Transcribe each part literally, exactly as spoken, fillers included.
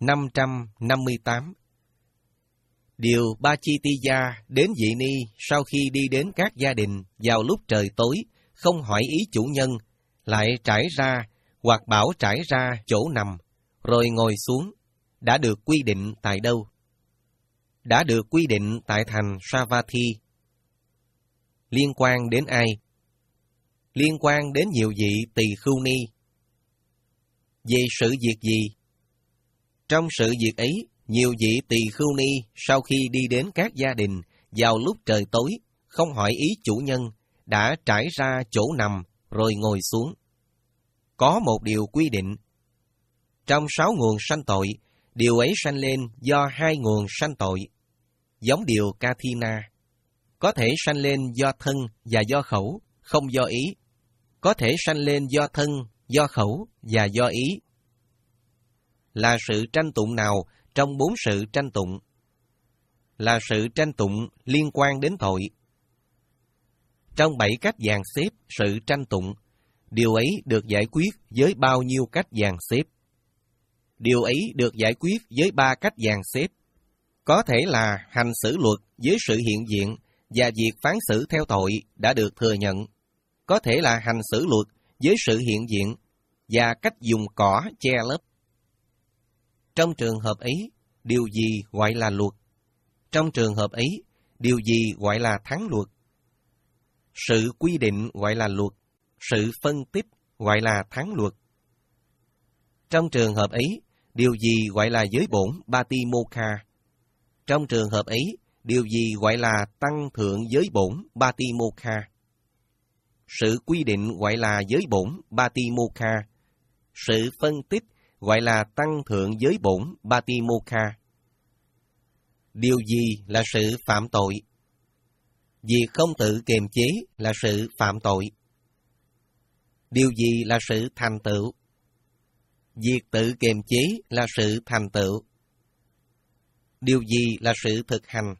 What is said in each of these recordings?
năm trăm năm mươi tám. Điều Bachitiya đến Dị Ni sau khi đi đến các gia đình vào lúc trời tối, không hỏi ý chủ nhân, lại trải ra hoặc bảo trải ra chỗ nằm, rồi ngồi xuống, đã được quy định tại đâu? Đã được quy định tại thành Savatthi. Liên quan đến ai? Liên quan đến nhiều vị tỳ khưu ni. Về sự việc gì? Trong sự việc ấy, nhiều vị tỳ khưu ni sau khi đi đến các gia đình vào lúc trời tối, không hỏi ý chủ nhân, đã trải ra chỗ nằm rồi ngồi xuống. Có một điều quy định. Trong sáu nguồn sanh tội, điều ấy sanh lên do hai nguồn sanh tội. Giống điều Kathina. Có thể sanh lên do thân và do khẩu, không do ý. Có thể sanh lên do thân, do khẩu và do ý. Là sự tranh tụng nào trong bốn sự tranh tụng? Là sự tranh tụng liên quan đến tội. Trong bảy cách dàn xếp sự tranh tụng, điều ấy được giải quyết với bao nhiêu cách dàn xếp? Điều ấy được giải quyết với ba cách dàn xếp. Có thể là hành xử luật với sự hiện diện và việc phán xử theo tội đã được thừa nhận. Có thể là hành xử luật với sự hiện diện và cách dùng cỏ che lấp. Trong trường hợp ấy, điều gì gọi là luật? Trong trường hợp ấy, điều gì gọi là thắng luật? Sự quy định gọi là luật, sự phân tích gọi là thắng luật. Trong trường hợp ấy, điều gì gọi là giới bổn Batimokha? Trong trường hợp ấy, điều gì gọi là tăng thượng giới bổn Batimokha? Sự quy định gọi là giới bổn Batimokha. Sự phân tích gọi là tăng thượng giới bổn Batimokha. Điều gì là sự phạm tội? Việc không tự kiềm chế là sự phạm tội. Điều gì là sự thành tựu? Việc tự kiềm chế là sự thành tựu. Điều gì là sự thực hành?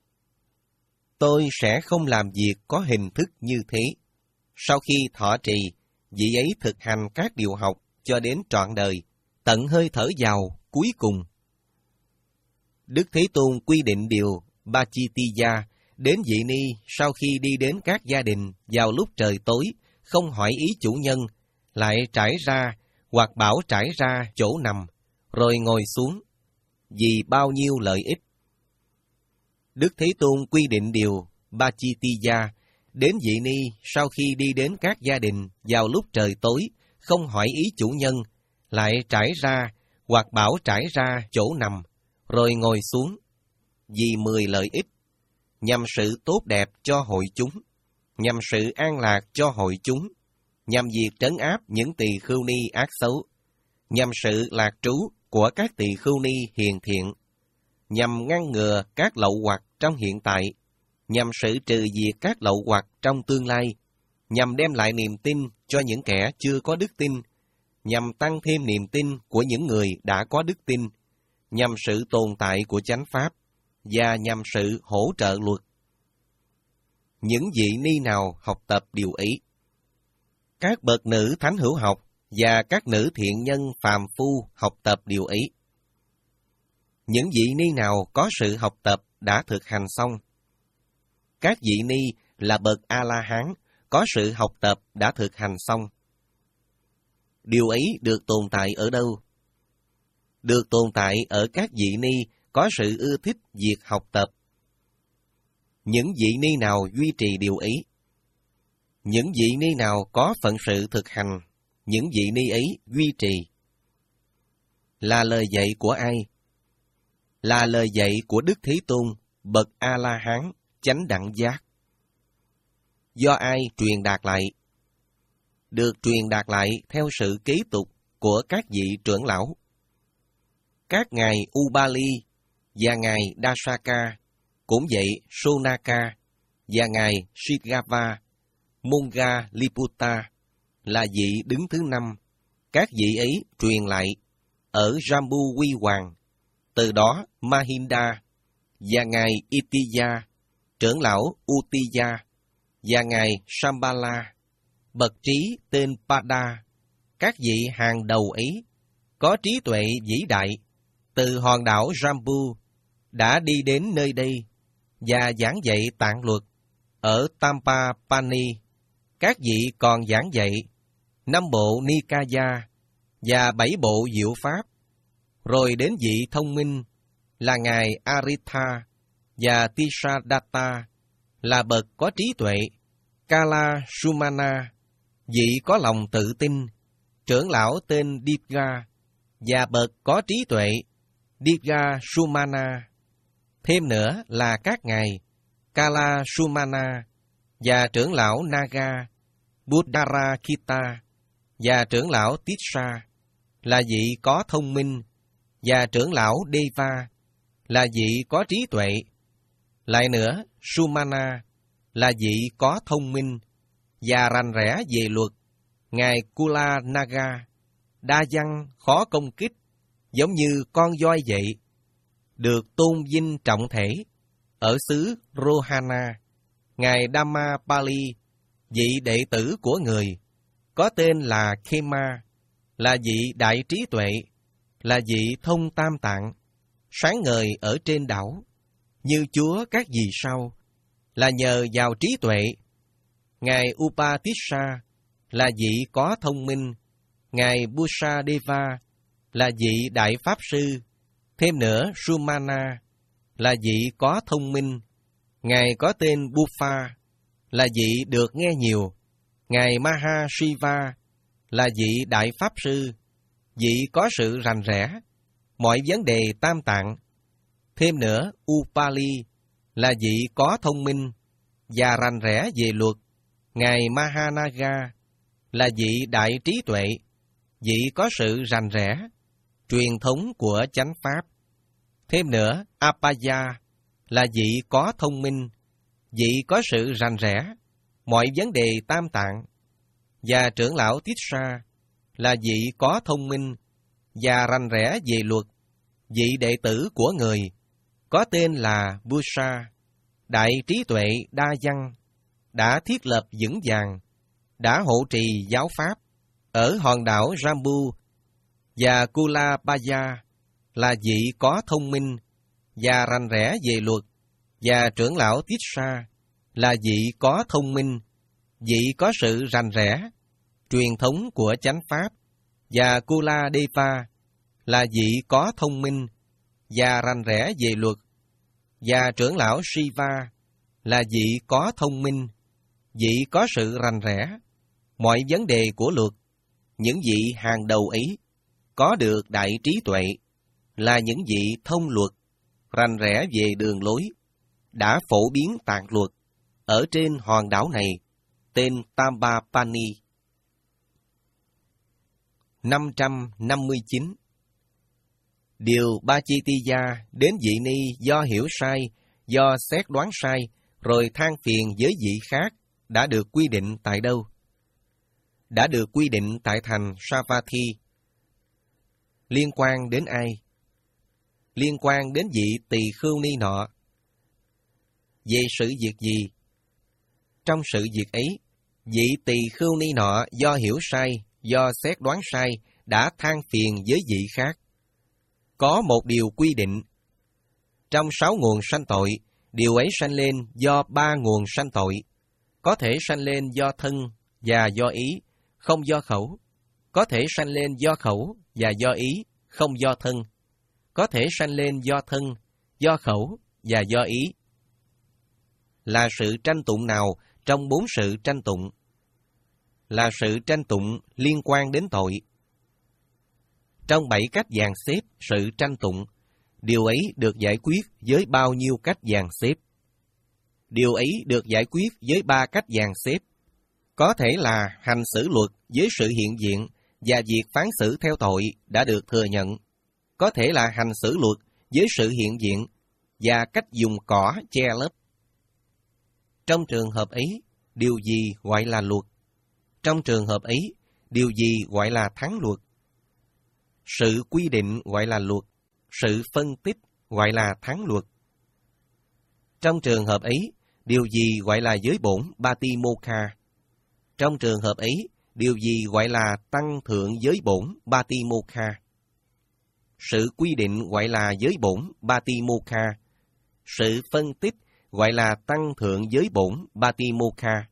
Tôi sẽ không làm việc có hình thức như thế. Sau khi thọ trì, vị ấy thực hành các điều học cho đến trọn đời, tận hơi thở vào cuối cùng. Đức Thế Tôn quy định điều Bachitiya đến Dị Ni sau khi đi đến các gia đình vào lúc trời tối, không hỏi ý chủ nhân, lại trải ra hoặc bảo trải ra chỗ nằm, rồi ngồi xuống, vì bao nhiêu lợi ích. Đức Thế Tôn quy định điều Bachitiya đến Dị Ni sau khi đi đến các gia đình vào lúc trời tối, không hỏi ý chủ nhân, lại trải ra hoặc bảo trải ra chỗ nằm, rồi ngồi xuống, vì mười lợi ích, nhằm sự tốt đẹp cho hội chúng, nhằm sự an lạc cho hội chúng, nhằm việc trấn áp những tỳ khưu ni ác xấu, nhằm sự lạc trú của các tỳ khưu ni hiền thiện, nhằm ngăn ngừa các lậu hoặc trong hiện tại, nhằm sự trừ diệt các lậu hoặc trong tương lai, nhằm đem lại niềm tin cho những kẻ chưa có đức tin, nhằm tăng thêm niềm tin của những người đã có đức tin, nhằm sự tồn tại của chánh pháp, và nhằm sự hỗ trợ luật. Những vị ni nào học tập điều ấy? Các bậc nữ thánh hữu học và các nữ thiện nhân phàm phu học tập điều ấy. Những vị ni nào có sự học tập đã thực hành xong? Các vị ni là bậc A-la-hán có sự học tập đã thực hành xong. Điều ấy được tồn tại ở đâu? Được tồn tại ở các vị ni có sự ưa thích việc học tập. Những vị ni nào duy trì điều ấy? Những vị ni nào có phận sự thực hành, những vị ni ấy duy trì. Là lời dạy của ai? Là lời dạy của Đức Thế Tôn, bậc A-la-hán, chánh đẳng giác. Do ai truyền đạt lại? Được truyền đạt lại theo sự kế tục của các vị trưởng lão. Các ngài Ubali và ngài Dasaka, cũng vậy Sonaka và ngài Shigava, Monga Liputa là vị đứng thứ năm. Các vị ấy truyền lại ở Jambu Quy Hoàng, từ đó Mahinda và ngài Itiya, trưởng lão Utiya và ngài Shambhala, bậc trí tên Pada. Các vị hàng đầu ấy có trí tuệ vĩ đại, từ hòn đảo Jambu đã đi đến nơi đây và giảng dạy tạng luật ở Tampapani. Các vị còn giảng dạy năm bộ Nikaya và bảy bộ diệu pháp. Rồi đến vị thông minh là Ngài Aritha và Tisadatta là bậc có trí tuệ, Kala Sumana, vị có lòng tự tin, trưởng lão tên Divga và bậc có trí tuệ, Divga Sumana. Thêm nữa là các ngài Kala Sumana và trưởng lão Naga, Buddharakita và trưởng lão Tissa là vị có thông minh, và trưởng lão Deva là vị có trí tuệ. Lại nữa, Sumana là vị có thông minh và rành rẽ về luật, ngài Kula Naga, đa văn khó công kích, giống như con voi vậy, được tôn vinh trọng thể. Ở xứ Rohana, ngài Dhammapali, vị đệ tử của người, có tên là Khema, là vị đại trí tuệ, là vị thông tam tạng, sáng ngời ở trên đảo, như Chúa các vì sao, là nhờ vào trí tuệ. Ngài Upatissa là vị có thông minh, ngài Busadeva là vị đại pháp sư. Thêm nữa, Sumana là vị có thông minh, ngài có tên Buffa là vị được nghe nhiều. Ngài Mahashiva là vị đại pháp sư, vị có sự rành rẽ mọi vấn đề tam tạng. Thêm nữa, Upali là vị có thông minh và rành rẽ về luật. Ngài Mahanaga là vị đại trí tuệ, vị có sự rành rẽ truyền thống của chánh pháp. Thêm nữa, Apaya là vị có thông minh, vị có sự rành rẽ mọi vấn đề tam tạng. Và trưởng lão Tissa là vị có thông minh và rành rẽ về luật, vị đệ tử của người, có tên là Busa, đại trí tuệ đa văn, đã thiết lập vững vàng, đã hộ trì giáo pháp ở hòn đảo Jambu. Và Kulapaya là vị có thông minh và rành rẽ về luật, và trưởng lão Tissa là vị có thông minh, vị có sự rành rẽ truyền thống của chánh pháp. Và Kuladeva là vị có thông minh và rành rẽ về luật, và trưởng lão Shiva là vị có thông minh, vị có sự rành rẽ mọi vấn đề của luật. Những vị hàng đầu ấy có được đại trí tuệ, là những vị thông luật, rành rẽ về đường lối, đã phổ biến tạng luật ở trên hòn đảo này, tên Tampapani. năm trăm năm mươi chín. Điều Bachitiya đến vị ni do hiểu sai, do xét đoán sai, rồi than phiền với vị khác, đã được quy định tại đâu? Đã được quy định tại thành Savatthi. Liên quan đến ai? Liên quan đến vị tỳ khưu ni nọ. Về sự việc gì? Trong sự việc ấy, vị tỳ khưu ni nọ do hiểu sai, do xét đoán sai, đã than phiền với vị khác. Có một điều quy định. Trong sáu nguồn sanh tội, điều ấy sanh lên do ba nguồn sanh tội. Có thể sanh lên do thân và do ý, không do khẩu. Có thể sanh lên do khẩu và do ý, không do thân. Có thể sanh lên do thân, do khẩu và do ý. Là sự tranh tụng nào trong bốn sự tranh tụng? Là sự tranh tụng liên quan đến tội. Trong bảy cách dàn xếp sự tranh tụng, điều ấy được giải quyết với bao nhiêu cách dàn xếp? Điều ấy được giải quyết với ba cách dàn xếp. Có thể là hành xử luật với sự hiện diện và việc phán xử theo tội đã được thừa nhận. Có thể là hành xử luật với sự hiện diện và cách dùng cỏ che lấp. Trong trường hợp ấy, điều gì gọi là luật? Trong trường hợp ấy, điều gì gọi là thắng luật? Sự quy định gọi là luật, sự phân tích gọi là thắng luật. Trong trường hợp ấy, điều gì gọi là giới bổn Batimokha? Trong trường hợp ấy, điều gì gọi là tăng thượng giới bổn Batimokha? sự quy định gọi là giới bổn Patimokkha, sự phân tích gọi là tăng thượng giới bổn Patimokkha.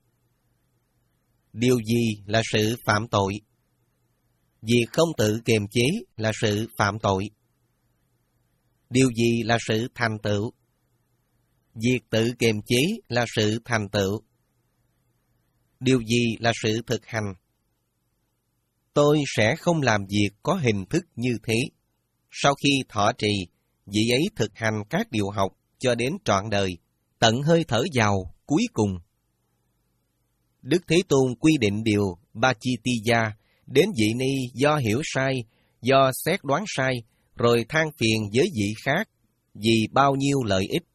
Điều gì là sự phạm tội? Việc không tự kiềm chế là sự phạm tội. Điều gì là sự thành tựu? Việc tự kiềm chế là sự thành tựu. Điều gì là sự thực hành? Tôi sẽ không làm việc có hình thức như thế. Sau khi thọ trì, vị ấy thực hành các điều học cho đến trọn đời, tận hơi thở vào cuối cùng. Đức Thế Tôn quy định điều Pachitiya đến vị ni do hiểu sai, do xét đoán sai, rồi than phiền với vị khác vì bao nhiêu lợi ích.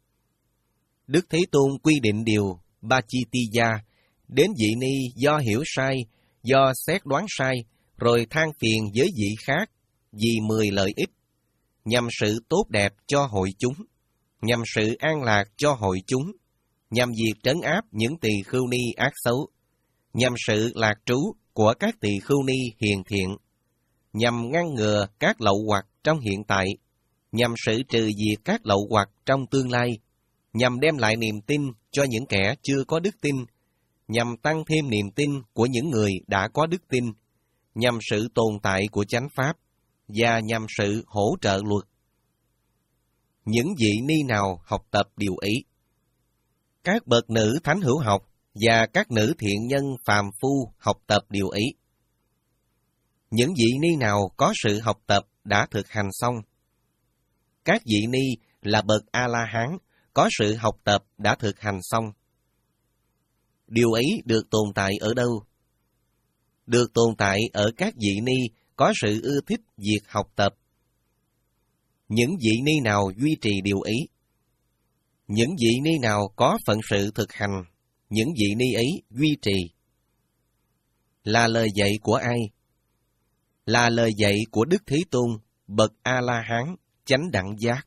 Đức Thế Tôn quy định điều Pachitiya đến vị ni do hiểu sai, do xét đoán sai, rồi than phiền với vị khác vì mười lợi ích, nhằm sự tốt đẹp cho hội chúng, nhằm sự an lạc cho hội chúng, nhằm việc trấn áp những tỳ khưu ni ác xấu, nhằm sự lạc trú của các tỳ khưu ni hiền thiện, nhằm ngăn ngừa các lậu hoặc trong hiện tại, nhằm sự trừ diệt các lậu hoặc trong tương lai, nhằm đem lại niềm tin cho những kẻ chưa có đức tin, nhằm tăng thêm niềm tin của những người đã có đức tin, nhằm sự tồn tại của chánh pháp, và nhằm sự hỗ trợ luật. Những vị ni nào học tập điều ấy? Các bậc nữ thánh hữu học và các nữ thiện nhân phàm phu học tập điều ấy. Những vị ni nào có sự học tập đã thực hành xong? Các vị ni là bậc A-la-hán có sự học tập đã thực hành xong. Điều ấy được tồn tại ở đâu? Được tồn tại ở các vị ni có sự ưa thích việc học tập. Những vị ni nào duy trì điều ấy? Những vị ni nào có phận sự thực hành, những vị ni ấy duy trì. Là lời dạy của ai? Là lời dạy của Đức Thế Tôn, bậc A-la-hán, chánh đẳng giác.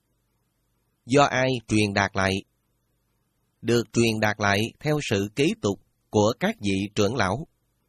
Do ai truyền đạt lại? Được truyền đạt lại theo sự kế tục của các vị trưởng lão.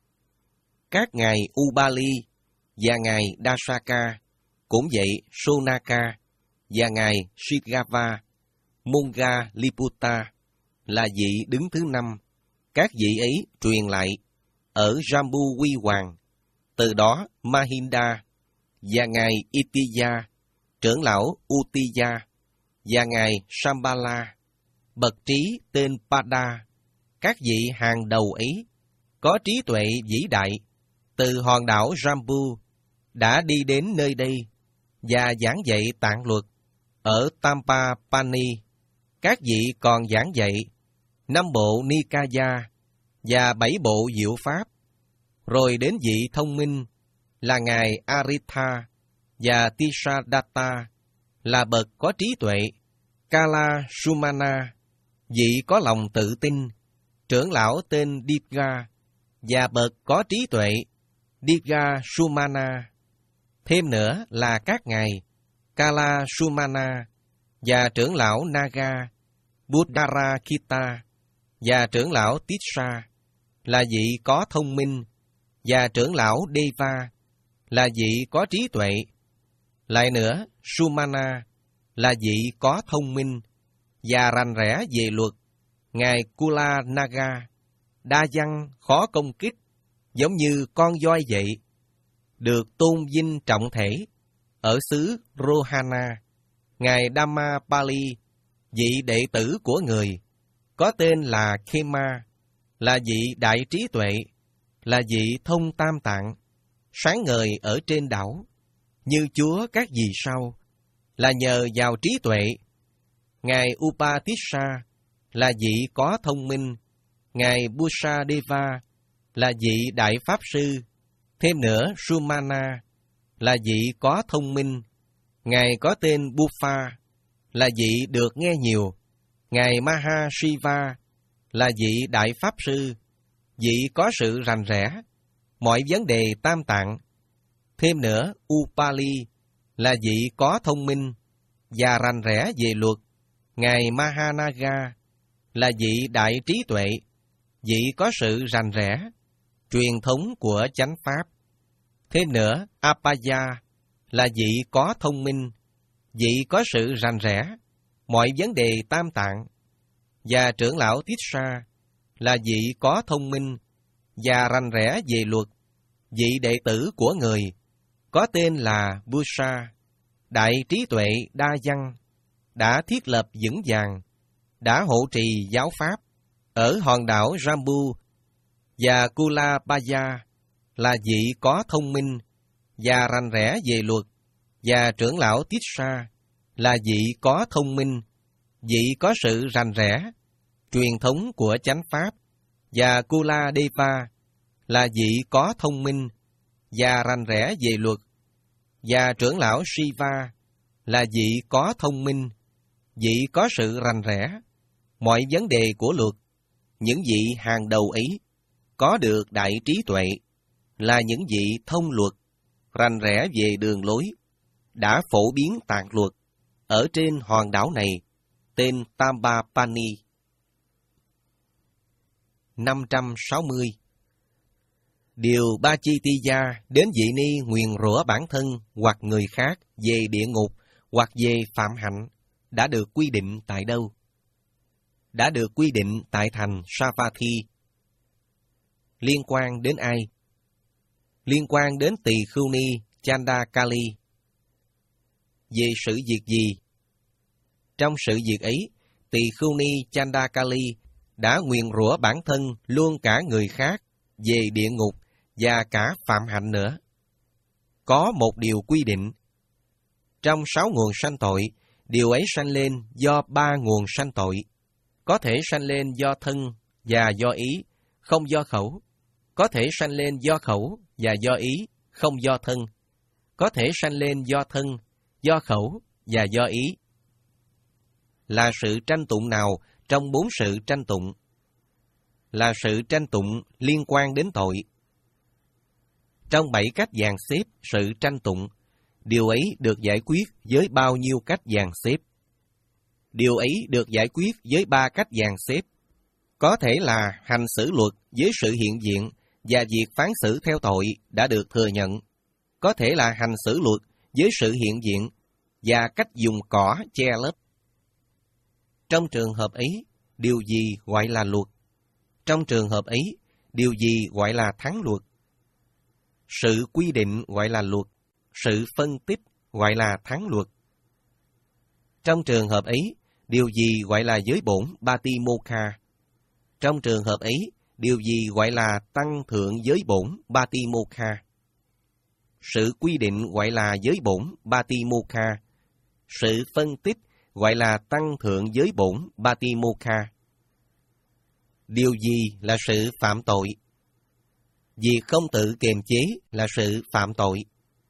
Các ngài Ubali và ngài Dasaka, cũng vậy Sonaka và ngài Shigava, Monga Liputta là vị đứng thứ năm. Các vị ấy truyền lại ở Jambu Quy Hoàng, từ đó Mahinda và ngài Itiya, trưởng lão Utiya và ngài Sambala, bậc trí tên Pada. Các vị hàng đầu ấy có trí tuệ vĩ đại, từ hòn đảo Jambu đã đi đến nơi đây và giảng dạy tạng luật ở Tampapani. Các vị còn giảng dạy năm bộ Nikaya và bảy bộ diệu pháp. Rồi đến vị thông minh là ngài Aritha và Tisadatta là bậc có trí tuệ, Kala Sumana, vị có lòng tự tin, trưởng lão tên Dipga và bậc có trí tuệ, Dipga Sumana. Thêm nữa là các ngài Kala Sumana và trưởng lão Naga, Buddharakita và trưởng lão Tissa là vị có thông minh, và trưởng lão Deva là vị có trí tuệ. Lại nữa, Sumana là vị có thông minh và rành rẽ về luật, ngài Kula Naga, đa văn khó công kích, giống như con voi vậy, được tôn vinh trọng thể ở xứ Rohana. Ngài Dhammapali, vị đệ tử của người, có tên là Khema, là vị đại trí tuệ, là vị thông tam tạng, sáng ngời ở trên đảo, như Chúa các vì sao, là nhờ vào trí tuệ. Ngài Upatissa là vị có thông minh, ngài Busadeva là vị đại pháp sư. Thêm nữa, Sumana là vị có thông minh, ngài có tên Buffa là vị được nghe nhiều. Ngài Mahashiva là vị đại pháp sư, vị có sự rành rẽ mọi vấn đề tam tạng. Thêm nữa, Upali là vị có thông minh và rành rẽ về luật. Ngài Mahanaga là vị đại trí tuệ, vị có sự rành rẽ truyền thống của chánh pháp. Thêm nữa, Apaya là vị có thông minh, vị có sự rành rẽ, mọi vấn đề tam tạng, và trưởng lão Tissa là vị có thông minh và rành rẽ về luật, vị đệ tử của người, có tên là Busa, đại trí tuệ đa văn, đã thiết lập vững vàng, đã hộ trì giáo pháp ở hòn đảo Jambu, và Kulabaya là vị có thông minh và rành rẽ về luật, và trưởng lão Tissa là vị có thông minh, vị có sự rành rẽ, truyền thống của chánh pháp, và Kuladeva là vị có thông minh và rành rẽ về luật, và trưởng lão Shiva là vị có thông minh, vị có sự rành rẽ, mọi vấn đề của luật, những vị hàng đầu ấy, có được đại trí tuệ, là những vị thông luật, rành rẽ về đường lối, đã phổ biến tạng luật ở trên hòn đảo này, tên Tambapani. năm trăm sáu mươi. Điều Bachitiya đến vị ni nguyền rủa bản thân hoặc người khác về địa ngục hoặc về phạm hạnh đã được quy định tại đâu? Đã được quy định tại thành Savatthi. Liên quan đến ai? Liên quan đến Tỳ Khưu Ni Chandakali. Về sự việc gì? Trong sự việc ấy, Tỳ Khưu Ni Chandakali đã nguyền rủa bản thân luôn cả người khác về địa ngục và cả phạm hạnh nữa. Có một điều quy định. Trong sáu nguồn sanh tội, điều ấy sanh lên do ba nguồn sanh tội. Có thể sanh lên do thân và do ý, không do khẩu. Có thể sanh lên do khẩu và do ý, không do thân. Có thể sanh lên do thân, do khẩu và do ý. Là sự tranh tụng nào trong bốn sự tranh tụng? Là sự tranh tụng liên quan đến tội. Trong bảy cách dàn xếp sự tranh tụng, điều ấy được giải quyết với bao nhiêu cách dàn xếp? Điều ấy được giải quyết với ba cách dàn xếp. Có thể là hành xử luật với sự hiện diện và việc phán xử theo tội đã được thừa nhận. Có thể là hành xử luật với sự hiện diện và cách dùng cỏ che lấp. Trong trường hợp ấy, điều gì gọi là luật? Trong trường hợp ấy, điều gì gọi là thắng luật? Sự quy định gọi là luật, sự phân tích gọi là thắng luật. Trong trường hợp ấy, điều gì gọi là giới bổn Batimokha? Trong trường hợp ấy, điều gì gọi là tăng thượng giới bổn Batimokha? Sự quy định gọi là giới bổn Batimokha. Sự phân tích gọi là tăng thượng giới bổn Batimokha. Điều gì là sự phạm tội? Việc không tự kiềm chế là sự phạm tội.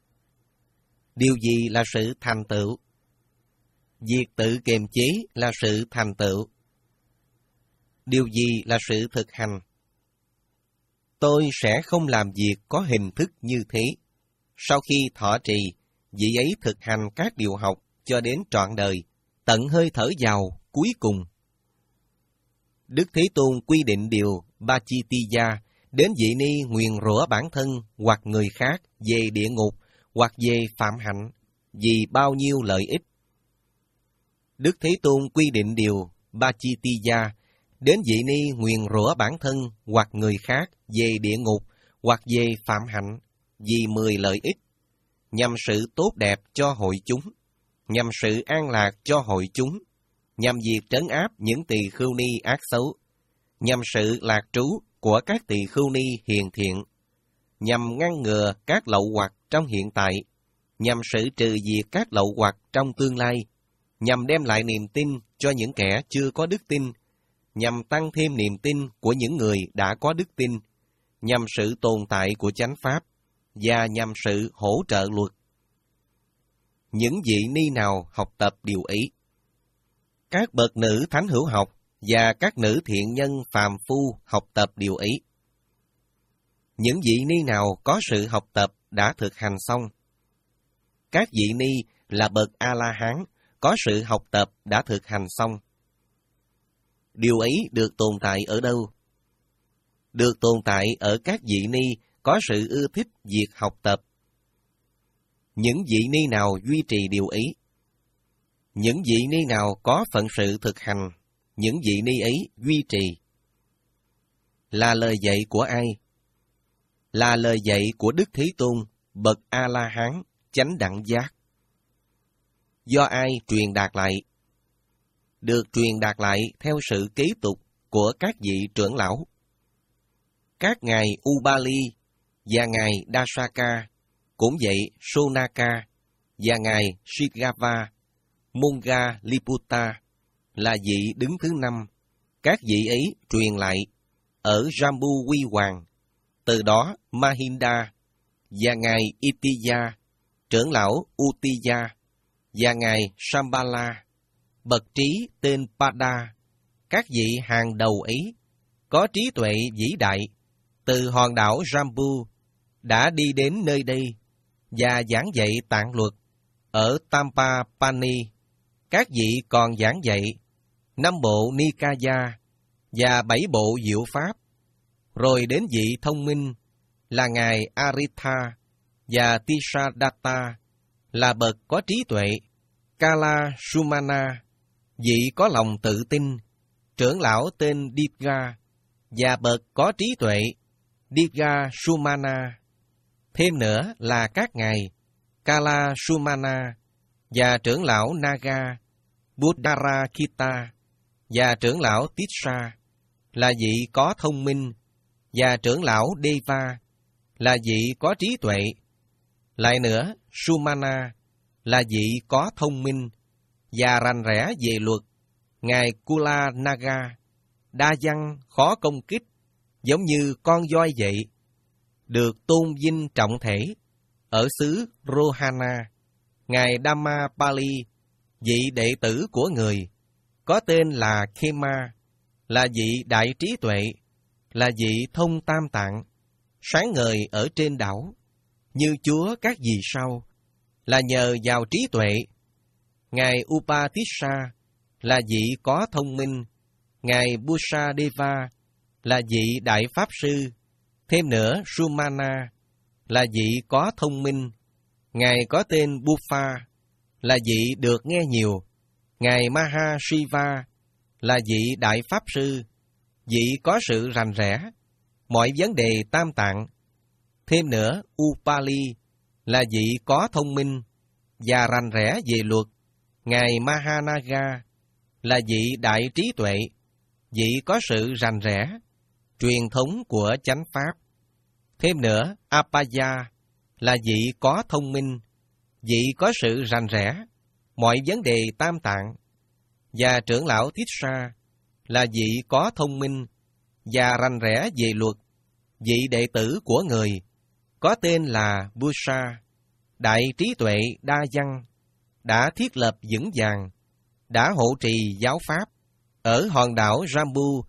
Điều gì là sự thành tựu? Việc tự kiềm chế là sự thành tựu. Điều gì là sự thực hành? Tôi sẽ không làm việc có hình thức như thế. Sau khi thọ trì, vị ấy thực hành các điều học cho đến trọn đời, tận hơi thở vào cuối cùng. Đức Thế Tôn quy định điều Bachitiya đến vị ni nguyền rủa bản thân hoặc người khác về địa ngục hoặc về phạm hạnh vì bao nhiêu lợi ích. Đức Thế Tôn quy định điều Bachitiya đến vị ni nguyền rủa bản thân hoặc người khác về địa ngục hoặc về phạm hạnh vì mười lợi ích, nhằm sự tốt đẹp cho hội chúng, nhằm sự an lạc cho hội chúng, nhằm việc trấn áp những tỳ khưu ni ác xấu, nhằm sự lạc trú của các tỳ khưu ni hiền thiện, nhằm ngăn ngừa các lậu hoặc trong hiện tại, nhằm sự trừ diệt các lậu hoặc trong tương lai, nhằm đem lại niềm tin cho những kẻ chưa có đức tin, nhằm tăng thêm niềm tin của những người đã có đức tin, nhằm sự tồn tại của chánh pháp, và nhằm sự hỗ trợ luật. Những vị ni nào học tập điều ấy? Các bậc nữ thánh hữu học và các nữ thiện nhân phàm phu học tập điều ấy. Những vị ni nào có sự học tập đã thực hành xong? Các vị ni là bậc A-la-hán có sự học tập đã thực hành xong. Điều ấy được tồn tại ở đâu? Được tồn tại ở các vị ni có sự ưa thích việc học tập. những vị ni nào duy trì điều ấy. Những vị ni nào có phận sự thực hành, những vị ni ấy duy trì. Là lời dạy của ai? Là lời dạy của Đức Thế Tôn, bậc A-la-hán, chánh đẳng giác. Do ai truyền đạt lại? Được truyền đạt lại theo sự kế tục của các vị trưởng lão. Các ngài Ubali và ngài Dasaka, cũng vậy Sonaka và ngài Shigava, Monga Liputta là vị đứng thứ năm. Các vị ấy truyền lại ở Jambu Quy Hoàng. Từ đó Mahinda và ngài Itiya, trưởng lão Utiya, và ngài Shambhala, bậc trí tên Pada, các vị hàng đầu ấy, có trí tuệ vĩ đại, từ hòn đảo Jambu, đã đi đến nơi đây, và giảng dạy tạng luật ở Tampapani. Các vị còn giảng dạy năm bộ Nikaya và bảy bộ diệu pháp, rồi đến vị thông minh là ngài Aritha và Tisadatta, là bậc có trí tuệ, Kala Sumana, vị có lòng tự tin, trưởng lão tên Dipga, và bậc có trí tuệ, Dipga Sumana. Thêm nữa là các ngài Kala Sumana và trưởng lão Naga, Buddharakita và trưởng lão Tissa, là vị có thông minh, và trưởng lão Deva, là vị có trí tuệ. Lại nữa, Sumana là vị có thông minh và rành rẽ về luật, ngài Kula Naga, đa văn khó công kích, giống như con voi vậy, được tôn vinh trọng thể. Ở xứ Rohana, ngài Dhammapali, vị đệ tử của người, có tên là Khema, là vị đại trí tuệ, là vị thông tam tạng, sáng ngời ở trên đảo, như chúa các vì sao, là nhờ vào trí tuệ. Ngài Upatissa là vị có thông minh, ngài Busadeva là vị đại pháp sư. Thêm nữa, Sumana là vị có thông minh, ngài có tên Bufa là vị được nghe nhiều. Ngài Mahashiva là vị đại pháp sư, vị có sự rành rẽ mọi vấn đề tam tạng. Thêm nữa, Upali là vị có thông minh và rành rẽ về luật. Ngài Mahanaga là vị đại trí tuệ, vị có sự rành rẽ truyền thống của chánh pháp. Thêm nữa, Apaya là vị có thông minh, vị có sự rành rẽ mọi vấn đề tam tạng. Và trưởng lão Tissa là vị có thông minh và rành rẽ về luật, vị đệ tử của người, có tên là Busa, đại trí tuệ đa văn, đã thiết lập vững vàng, đã hộ trì giáo pháp ở hòn đảo Jambu.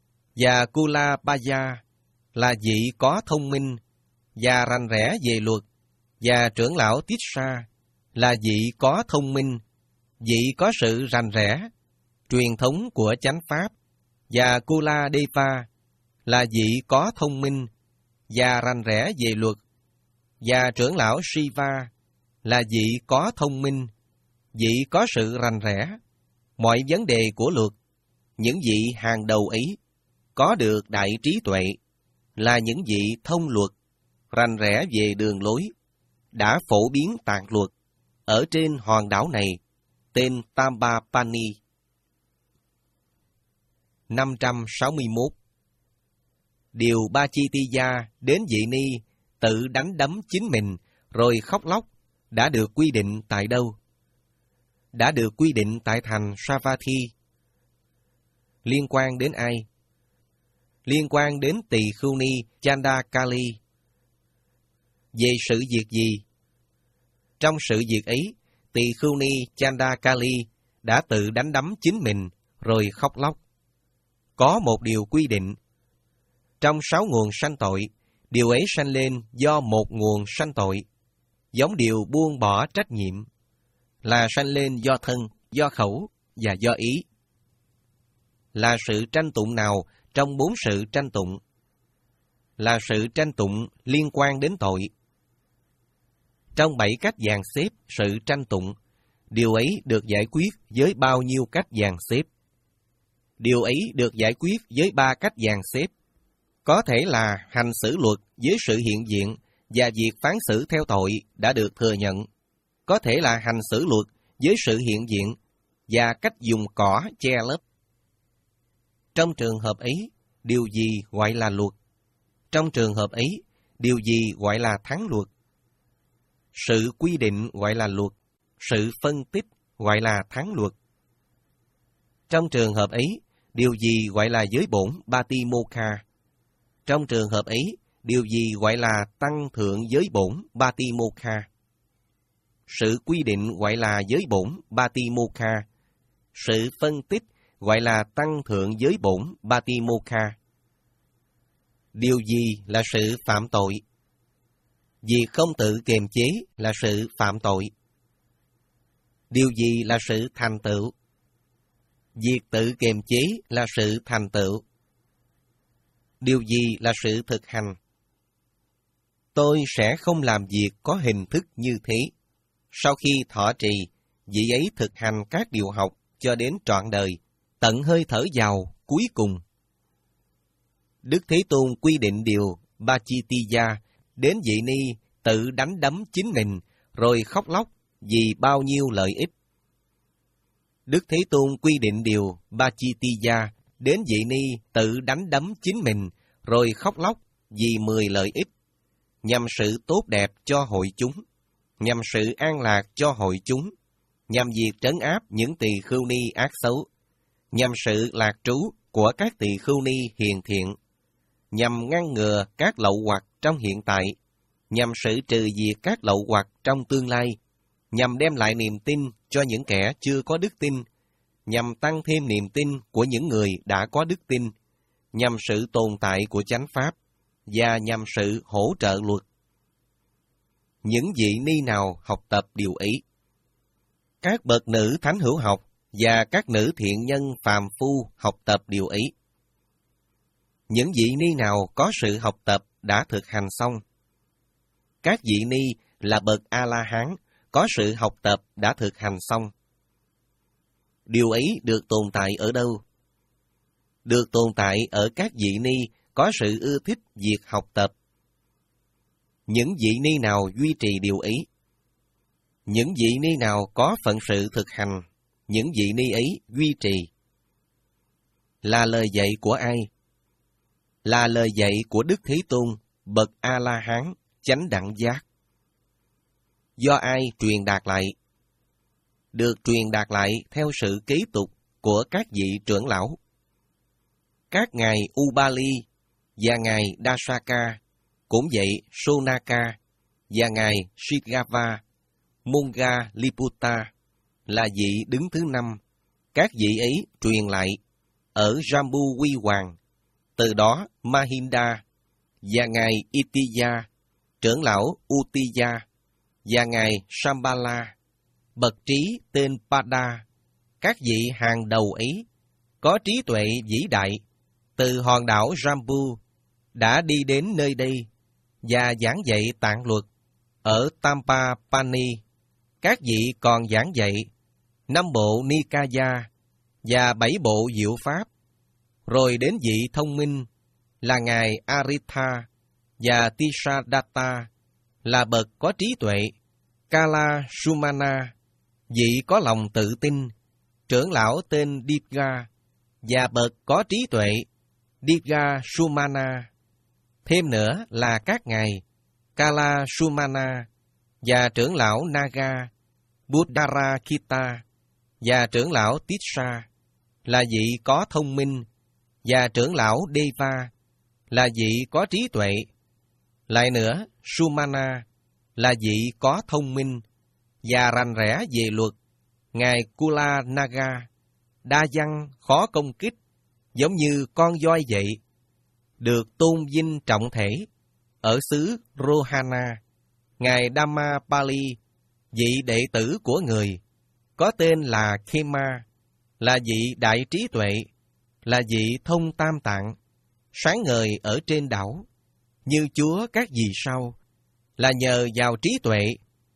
Và Kulapaya là vị có thông minh và rành rẽ về luật, và trưởng lão Tissa là vị có thông minh, vị có sự rành rẽ truyền thống của chánh pháp. Và Kuladeva là vị có thông minh và rành rẽ về luật, và trưởng lão Shiva là vị có thông minh, vị có sự rành rẽ mọi vấn đề của luật. Những vị hàng đầu ấy có được đại trí tuệ, là những vị thông luật, rành rẽ về đường lối, đã phổ biến tạng luật ở trên hòn đảo này, tên Tampapani. năm trăm sáu mươi mốt. Điều Bachitiya đến vị ni tự đánh đấm chính mình rồi khóc lóc đã được quy định tại đâu? Đã được quy định tại thành Savatthi. Liên quan đến ai? Liên quan đến Tỳ Khưu Ni Chandakali. Về sự việc gì? Trong sự việc ấy, Tỳ Khưu Ni Chandakali đã tự đánh đấm chính mình rồi khóc lóc. Có một điều quy định. Trong sáu nguồn sanh tội, điều ấy sanh lên do một nguồn sanh tội, giống điều buông bỏ trách nhiệm, là sanh lên do thân, do khẩu và do ý. Là sự tranh tụng nào trong bốn sự tranh tụng? Là sự tranh tụng liên quan đến tội. Trong bảy cách dàn xếp sự tranh tụng, điều ấy được giải quyết với bao nhiêu cách dàn xếp? Điều ấy được giải quyết với ba cách dàn xếp. Có thể là hành xử luật với sự hiện diện và việc phán xử theo tội đã được thừa nhận. Có thể là hành xử luật với sự hiện diện và cách dùng cỏ che lấp. Trong trường hợp ấy, điều gì gọi là luật? Trong trường hợp ấy, điều gì gọi là thắng luật? Sự quy định gọi là luật, sự phân tích gọi là thắng luật. Trong trường hợp ấy, điều gì gọi là giới bổn Batimokha? Trong trường hợp ấy, điều gì gọi là tăng thượng giới bổn Batimokha? Sự quy định gọi là giới bổn Batimokha. Sự phân tích gọi là tăng thượng giới bổn Batimokha. Điều gì là sự phạm tội? Việc không tự kiềm chế là sự phạm tội. Điều gì là sự thành tựu? Việc tự kiềm chế là sự thành tựu. Điều gì là sự thực hành? Tôi sẽ không làm việc có hình thức như thế. Sau khi thọ trì, vị ấy thực hành các điều học cho đến trọn đời, tận hơi thở vào cuối cùng. Đức Thế Tôn quy định điều Bachitiya đến vị ni tự đánh đấm chính mình rồi khóc lóc vì bao nhiêu lợi ích. Đức Thế Tôn quy định điều Bachitiya đến vị ni tự đánh đấm chính mình rồi khóc lóc vì mười lợi ích, nhằm sự tốt đẹp cho hội chúng, nhằm sự an lạc cho hội chúng, nhằm việc trấn áp những tỳ khưu ni ác xấu, nhằm sự lạc trú của các tỳ khưu ni hiền thiện, nhằm ngăn ngừa các lậu hoặc trong hiện tại, nhằm sự trừ diệt các lậu hoặc trong tương lai, nhằm đem lại niềm tin cho những kẻ chưa có đức tin, nhằm tăng thêm niềm tin của những người đã có đức tin, nhằm sự tồn tại của chánh pháp, và nhằm sự hỗ trợ luật. Những vị ni nào học tập điều ấy? Các bậc nữ thánh hữu học và các nữ thiện nhân phàm phu học tập điều ấy. Những vị ni nào có sự học tập đã thực hành xong? Các vị ni là bậc A-la-hán có sự học tập đã thực hành xong. Điều ấy được tồn tại ở đâu? Được tồn tại ở các vị ni có sự ưa thích việc học tập. Những vị ni nào duy trì điều ấy? Những vị ni nào có phận sự thực hành, những vị ni ấy duy trì. Là lời dạy của ai? Là lời dạy của Đức Thế Tôn, bậc A-la-hán, chánh đẳng giác. Do ai truyền đạt lại? Được truyền đạt lại theo sự kế tục của các vị trưởng lão. Các ngài Ubali và ngài Dasaka, cũng vậy Sonaka và ngài Shigava, Monga Liputa là vị đứng thứ năm. Các vị ấy truyền lại ở Jambu Quy Hoàng. Từ đó Mahinda và ngài Itiya, trưởng lão Utiya và ngài Shambhala, bậc trí tên Pada, các vị hàng đầu ấy có trí tuệ vĩ đại, từ hòn đảo Jambu đã đi đến nơi đây và giảng dạy tạng luật ở Tampapani. Các vị còn giảng dạy năm bộ Nikaya và bảy bộ diệu pháp. Rồi đến vị thông minh là ngài Aritha và Tisadatta là bậc có trí tuệ, Kala Sumana, vị có lòng tự tin, trưởng lão tên Dipga và bậc có trí tuệ, Dipga Sumana. Thêm nữa là các ngài Kala Sumana và trưởng lão Naga, Buddharakita và trưởng lão Tissa là vị có thông minh, và trưởng lão Deva là vị có trí tuệ. Lại nữa, Sumana là vị có thông minh và rành rẽ về luật, ngài Kula Naga, đa văn khó công kích, giống như con voi vậy, được tôn vinh trọng thể ở xứ Rohana. Ngài Dhammapali, vị đệ tử của người, có tên là Khema, là vị đại trí tuệ, là vị thông tam tạng, sáng ngời ở trên đảo, như Chúa các vì sao, là nhờ vào trí tuệ,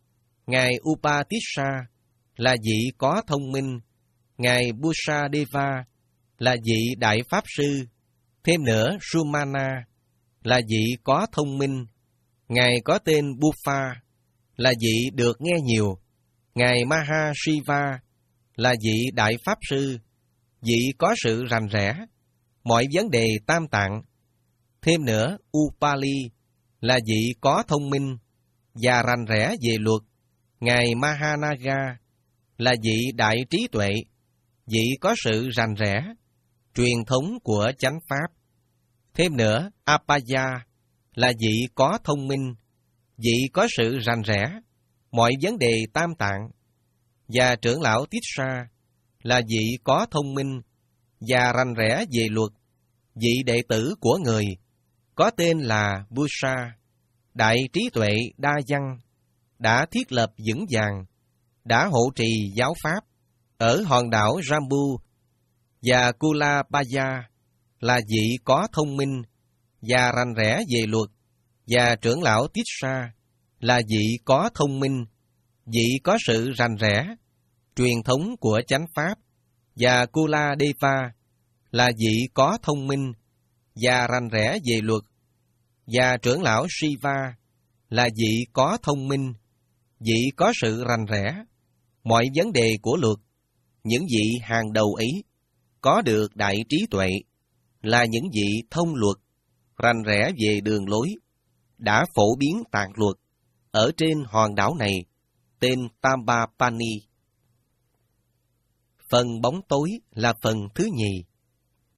Ngài Upatissa là vị có thông minh, Ngài Busadeva là vị đại pháp sư, thêm nữa Sumana là vị có thông minh, Ngài có tên Buffa là vị được nghe nhiều, Ngài Mahashiva là vị đại pháp sư, vị có sự rành rẽ, mọi vấn đề tam tạng. Thêm nữa, Upali là vị có thông minh và rành rẽ về luật, Ngài Mahanaga là vị đại trí tuệ, vị có sự rành rẽ, truyền thống của chánh pháp. Thêm nữa, Apaya là vị có thông minh, vị có sự rành rẽ, mọi vấn đề tam tạng. Và trưởng lão Tissa là vị có thông minh và rành rẽ về luật, vị đệ tử của người, có tên là Busa, đại trí tuệ đa văn, đã thiết lập vững vàng, đã hộ trì giáo pháp ở hòn đảo Jambu. Và Kulabaya là vị có thông minh và rành rẽ về luật, và trưởng lão Tissa là vị có thông minh, vị có sự rành rẽ, truyền thống của chánh pháp, và Kuladeva là vị có thông minh và rành rẽ về luật, và trưởng lão Shiva là vị có thông minh, vị có sự rành rẽ, mọi vấn đề của luật. Những vị hàng đầu ấy có được đại trí tuệ, là những vị thông luật, rành rẽ về đường lối, đã phổ biến tạng luật ở trên hòn đảo này, tên Tambapani. Phần bóng tối là phần thứ nhì.